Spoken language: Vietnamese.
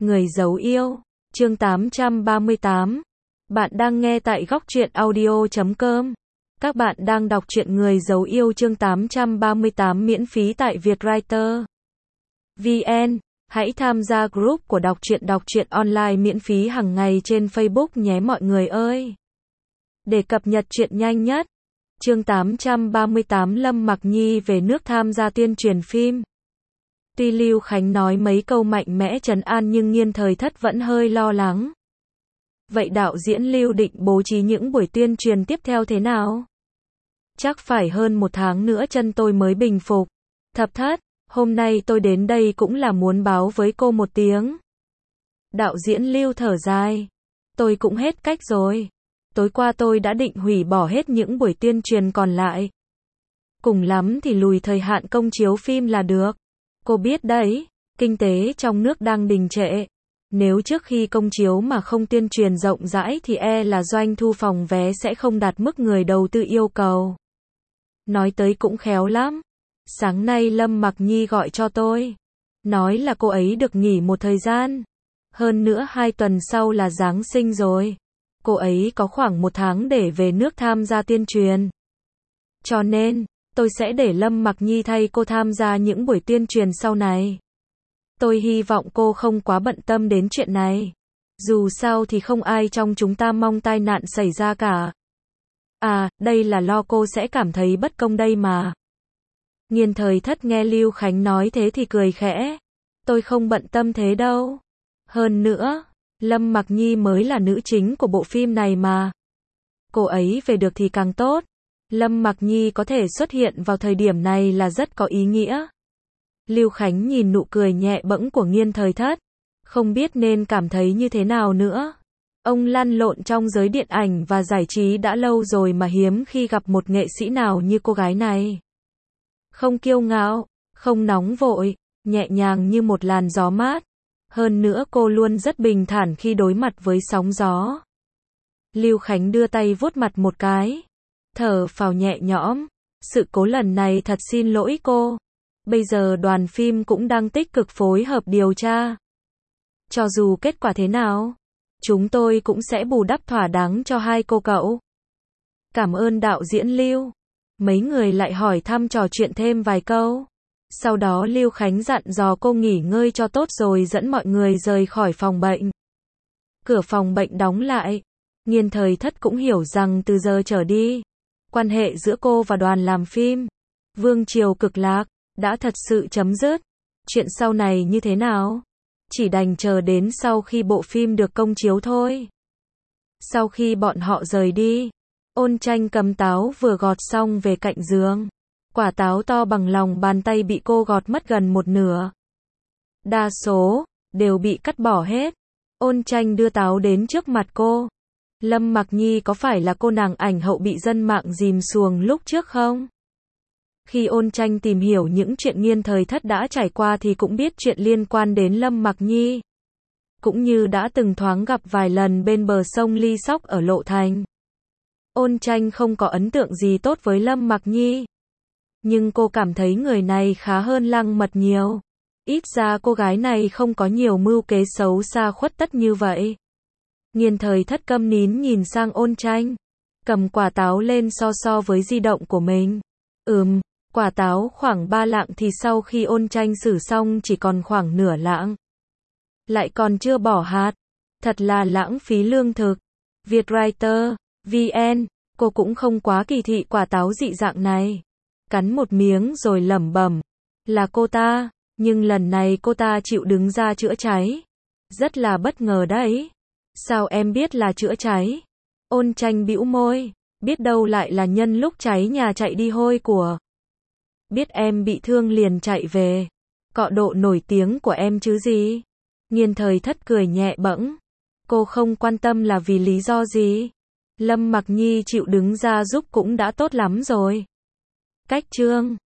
Người giấu yêu, chương 838. Bạn đang nghe tại góc truyện audio.com. Các bạn đang đọc truyện Người giấu yêu chương 838 miễn phí tại Vietwriter VN. Hãy tham gia group của đọc truyện online miễn phí hàng ngày trên Facebook nhé mọi người ơi. Để cập nhật truyện nhanh nhất. Chương 838 Lâm Mặc Nhi về nước tham gia tuyên truyền phim. Tuy Lưu Khánh nói mấy câu mạnh mẽ trấn an nhưng Nghiên Thời Thất vẫn hơi lo lắng. Vậy đạo diễn Lưu định bố trí những buổi tuyên truyền tiếp theo thế nào? Chắc phải hơn 1 tháng nữa chân tôi mới bình phục. Thập Thất, hôm nay tôi đến đây cũng là muốn báo với cô một tiếng. Đạo diễn Lưu thở dài. Tôi cũng hết cách rồi. Tối qua tôi đã định hủy bỏ hết những buổi tuyên truyền còn lại. Cùng lắm thì lùi thời hạn công chiếu phim là được. Cô biết đấy, kinh tế trong nước đang đình trệ. Nếu trước khi công chiếu mà không tuyên truyền rộng rãi thì là doanh thu phòng vé sẽ không đạt mức người đầu tư yêu cầu. Nói tới cũng khéo lắm. Sáng nay Lâm Mặc Nhi gọi cho tôi. Nói là cô ấy được nghỉ một thời gian. Hơn nữa 2 tuần sau là Giáng sinh rồi. Cô ấy có khoảng 1 tháng để về nước tham gia tuyên truyền. Cho nên, tôi sẽ để Lâm Mặc Nhi thay cô tham gia những buổi tuyên truyền sau này. Tôi hy vọng cô không quá bận tâm đến chuyện này. Dù sao thì không ai trong chúng ta mong tai nạn xảy ra cả. À, đây là lo cô sẽ cảm thấy bất công đây mà. Nghiên Thời Thất nghe Lưu Khánh nói thế thì cười khẽ. Tôi không bận tâm thế đâu. Hơn nữa, Lâm Mặc Nhi mới là nữ chính của bộ phim này mà. Cô ấy về được thì càng tốt. Lâm Mặc Nhi có thể xuất hiện vào thời điểm này là rất có ý nghĩa. Lưu Khánh nhìn nụ cười nhẹ bẫng của Nghiên Thời Thất. Không biết nên cảm thấy như thế nào nữa. Ông lăn lộn trong giới điện ảnh và giải trí đã lâu rồi mà hiếm khi gặp một nghệ sĩ nào như cô gái này. Không kiêu ngạo, không nóng vội, nhẹ nhàng như một làn gió mát. Hơn nữa cô luôn rất bình thản khi đối mặt với sóng gió. Lưu Khánh đưa tay vuốt mặt một cái. Thở phào nhẹ nhõm. Sự cố lần này thật xin lỗi cô. Bây giờ đoàn phim cũng đang tích cực phối hợp điều tra. Cho dù kết quả thế nào, chúng tôi cũng sẽ bù đắp thỏa đáng cho hai cô cậu. Cảm ơn đạo diễn Lưu. Mấy người lại hỏi thăm trò chuyện thêm vài câu. Sau đó Lưu Khánh dặn dò cô nghỉ ngơi cho tốt rồi dẫn mọi người rời khỏi phòng bệnh. Cửa phòng bệnh đóng lại. Nghiên Thời Thất cũng hiểu rằng từ giờ trở đi, quan hệ giữa cô và đoàn làm phim Vương Triều Cực Lạc đã thật sự chấm dứt. Chuyện sau này như thế nào? Chỉ đành chờ đến sau khi bộ phim được công chiếu thôi. Sau khi bọn họ rời đi, Ôn Tranh cầm táo vừa gọt xong về cạnh giường. Quả táo to bằng lòng bàn tay bị cô gọt mất gần một nửa. Đa số đều bị cắt bỏ hết. Ôn Tranh đưa táo đến trước mặt cô. Lâm Mặc Nhi có phải là cô nàng ảnh hậu bị dân mạng dìm xuồng lúc trước không? Khi Ôn Tranh tìm hiểu những chuyện Nghiên Thời Thất đã trải qua thì cũng biết chuyện liên quan đến Lâm Mặc Nhi. Cũng như đã từng thoáng gặp vài lần bên bờ sông Ly Sóc ở Lộ Thành. Ôn Tranh không có ấn tượng gì tốt với Lâm Mặc Nhi. Nhưng cô cảm thấy người này khá hơn Lăng Mật nhiều. Ít ra cô gái này không có nhiều mưu kế xấu xa khuất tất như vậy. Nghiên Thời Thất câm nín nhìn sang Ôn Tranh. Cầm quả táo lên so với di động của mình. Quả táo khoảng 3 lạng thì sau khi Ôn Tranh xử xong chỉ còn khoảng nửa lạng. Lại còn chưa bỏ hạt. Thật là lãng phí lương thực. Vietwriter VN, cô cũng không quá kỳ thị quả táo dị dạng này. Cắn một miếng rồi lẩm bẩm. Là cô ta, nhưng lần này cô ta chịu đứng ra chữa cháy. Rất là bất ngờ đấy. Sao em biết là chữa cháy? Ôn Tranh bĩu môi. Biết đâu lại là nhân lúc cháy nhà chạy đi hôi của. Biết em bị thương liền chạy về. Cọ độ nổi tiếng của em chứ gì? Nghiên Thời Thất cười nhẹ bẫng. Cô không quan tâm là vì lý do gì. Lâm Mặc Nhi chịu đứng ra giúp cũng đã tốt lắm rồi. Cách chương